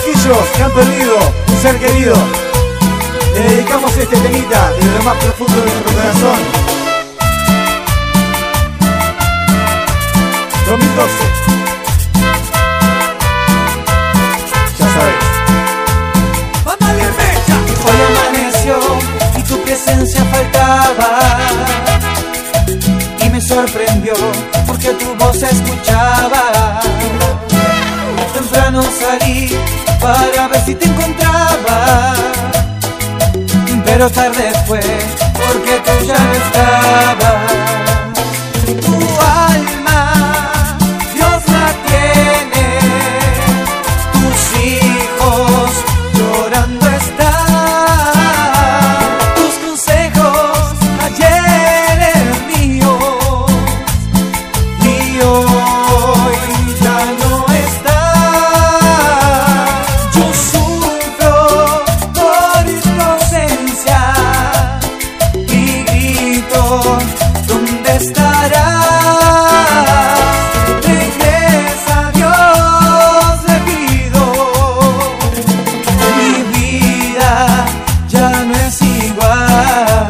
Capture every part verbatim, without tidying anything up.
aquellos que han perdido un ser querido, le dedicamos este temita desde lo más profundo de nuestro corazón. dos mil doce. Ya sabes. Hoy amaneció y tu presencia faltaba, y me sorprendió porque tu voz se escuchaba. Temprano salí para ver si te encontraba, pero tarde fue porque tú ya no estabas. Tu alma Dios la tiene, tus hijos llorando están, tus consejos ayer eran míos y hoy ya no están. Yo sufro por tu ausencia y grito, ¿dónde estarás? Regresa, Dios, le pido. Mi vida ya no es igual.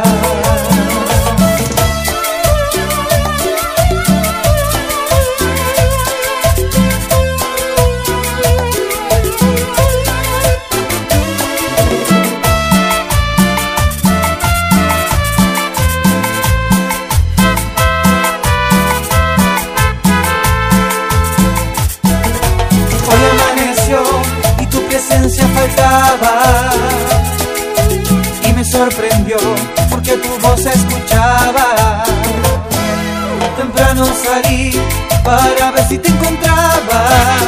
Hoy amaneció y tu presencia faltaba, y me sorprendió porque tu voz se escuchaba. Temprano salí para ver si te encontraba,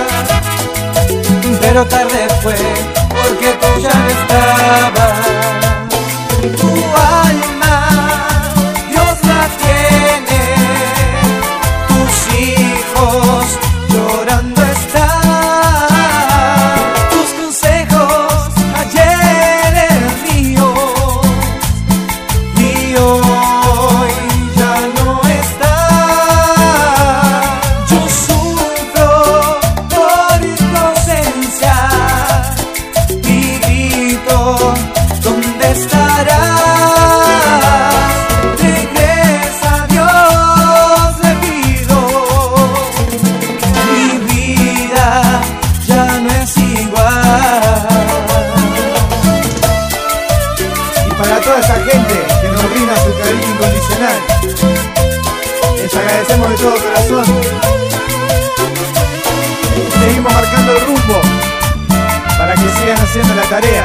pero tarde fue porque tú ya no estabas. Tu alma Dios la tiene, tus hijos llorando están, tus consejos ayer eran míos y hoy ya no están. Yo sufro por tu ausencia y grito, ¿dónde estarás? Regresa, Dios, le pido. Mi vida ya no es igual. Y para toda esa gente que nos brinda su cariño incondicional, les agradecemos de todo corazón. Seguimos marcando el rumbo para que sigan haciendo la tarea.